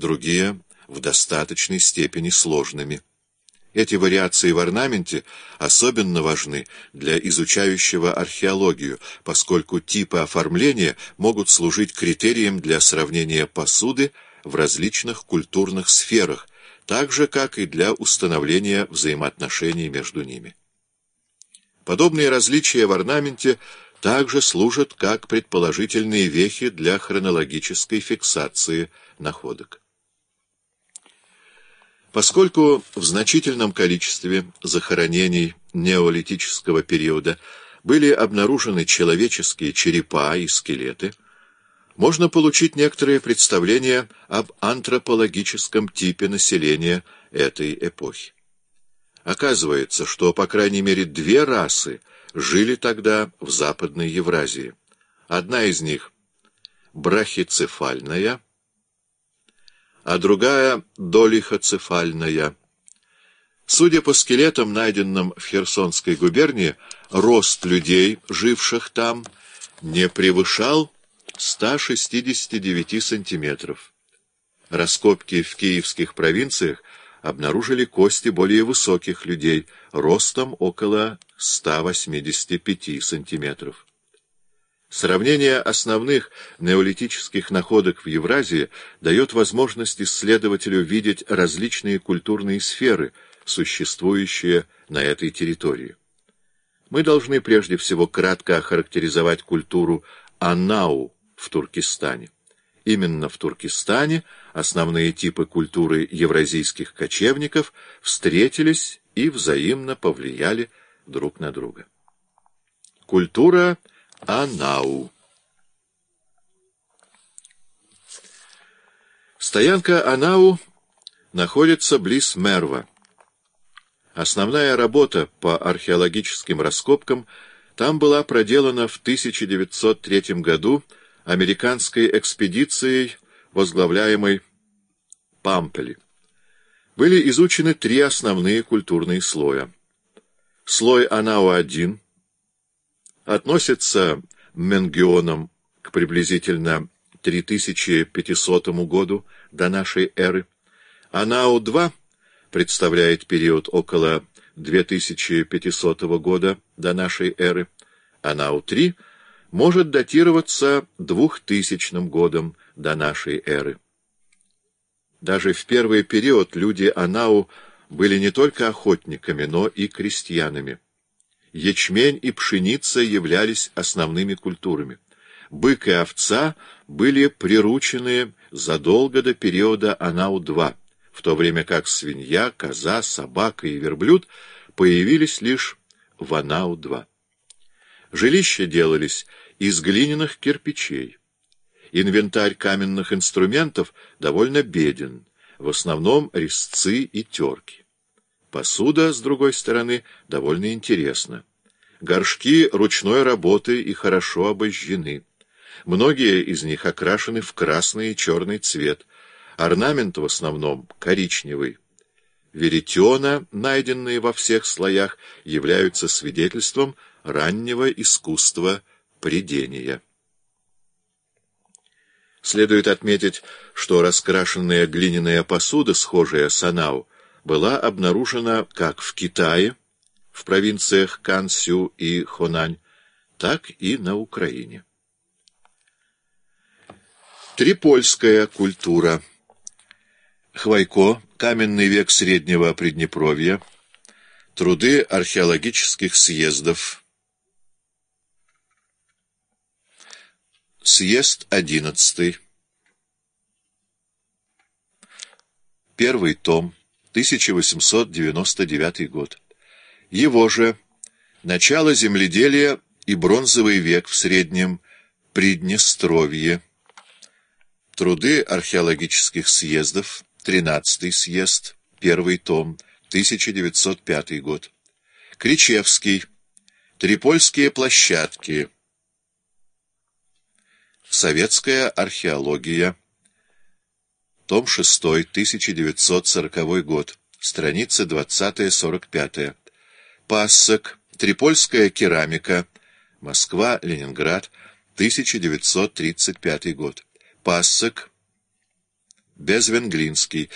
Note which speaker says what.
Speaker 1: другие в достаточной степени сложными. Эти вариации в орнаменте особенно важны для изучающего археологию, поскольку типы оформления могут служить критерием для сравнения посуды в различных культурных сферах, так же, как и для установления взаимоотношений между ними. Подобные различия в орнаменте также служат как предположительные вехи для хронологической фиксации находок. Поскольку в значительном количестве захоронений неолитического периода были обнаружены человеческие черепа и скелеты, можно получить некоторое представление об антропологическом типе населения этой эпохи. Оказывается, что по крайней мере две расы жили тогда в Западной Евразии. Одна из них — брахицефальная, а другая — долихоцефальная. Судя по скелетам, найденным в Херсонской губернии, рост людей, живших там, не превышал 169 сантиметров. Раскопки в киевских провинциях обнаружили кости более высоких людей, ростом около 185 сантиметров. Сравнение основных неолитических находок в Евразии дает возможность исследователю видеть различные культурные сферы, существующие на этой территории. Мы должны прежде всего кратко охарактеризовать культуру Анау в Туркестане. Именно в Туркестане основные типы культуры евразийских кочевников встретились и взаимно повлияли друг на друга. Культура Анау. Стоянка Анау находится близ Мерва. Основная работа по археологическим раскопкам там была проделана в 1903 году американской экспедицией, возглавляемой Пампели. Были изучены три основные культурные слоя. Слой Анау-1 относится Менгионом к приблизительно 3500 году до нашей эры. Анау-2 представляет период около 2500 года до нашей эры. Анау-3 может датироваться 2000 годом до нашей эры. Даже в первый период люди Анау были не только охотниками, но и крестьянами. Ячмень и пшеница являлись основными культурами. Бык и овца были приручены задолго до периода Анау-2, в то время как свинья, коза, собака и верблюд появились лишь в Анау-2. Жилища делались из глиняных кирпичей. Инвентарь каменных инструментов довольно беден, в основном резцы и терки. Посуда, с другой стороны, довольно интересна. Горшки ручной работы и хорошо обожжены. Многие из них окрашены в красный и черный цвет. Орнамент в основном коричневый. Веретена, найденные во всех слоях, являются свидетельством раннего искусства прядения. Следует отметить, что раскрашенная глиняная посуда, схожая с Анау, была обнаружена как в Китае, в провинциях Кансю и Хонань, так и на Украине. Трипольская культура. Хвойко, каменный век Среднего Приднепровья, труды археологических съездов. Съезд 11. Первый том, 1899 год. Его же «Начало земледелия и бронзовый век в Среднем Приднестровье». Труды археологических съездов, 13-й съезд, первый том, 1905 год. Кричевский. Трипольские площадки. Советская археология. Том 6, 1940 год. Страницы 20-45. Пассек. Трипольская керамика. Москва, Ленинград, 1935 год. Пассек. Безвенглинский.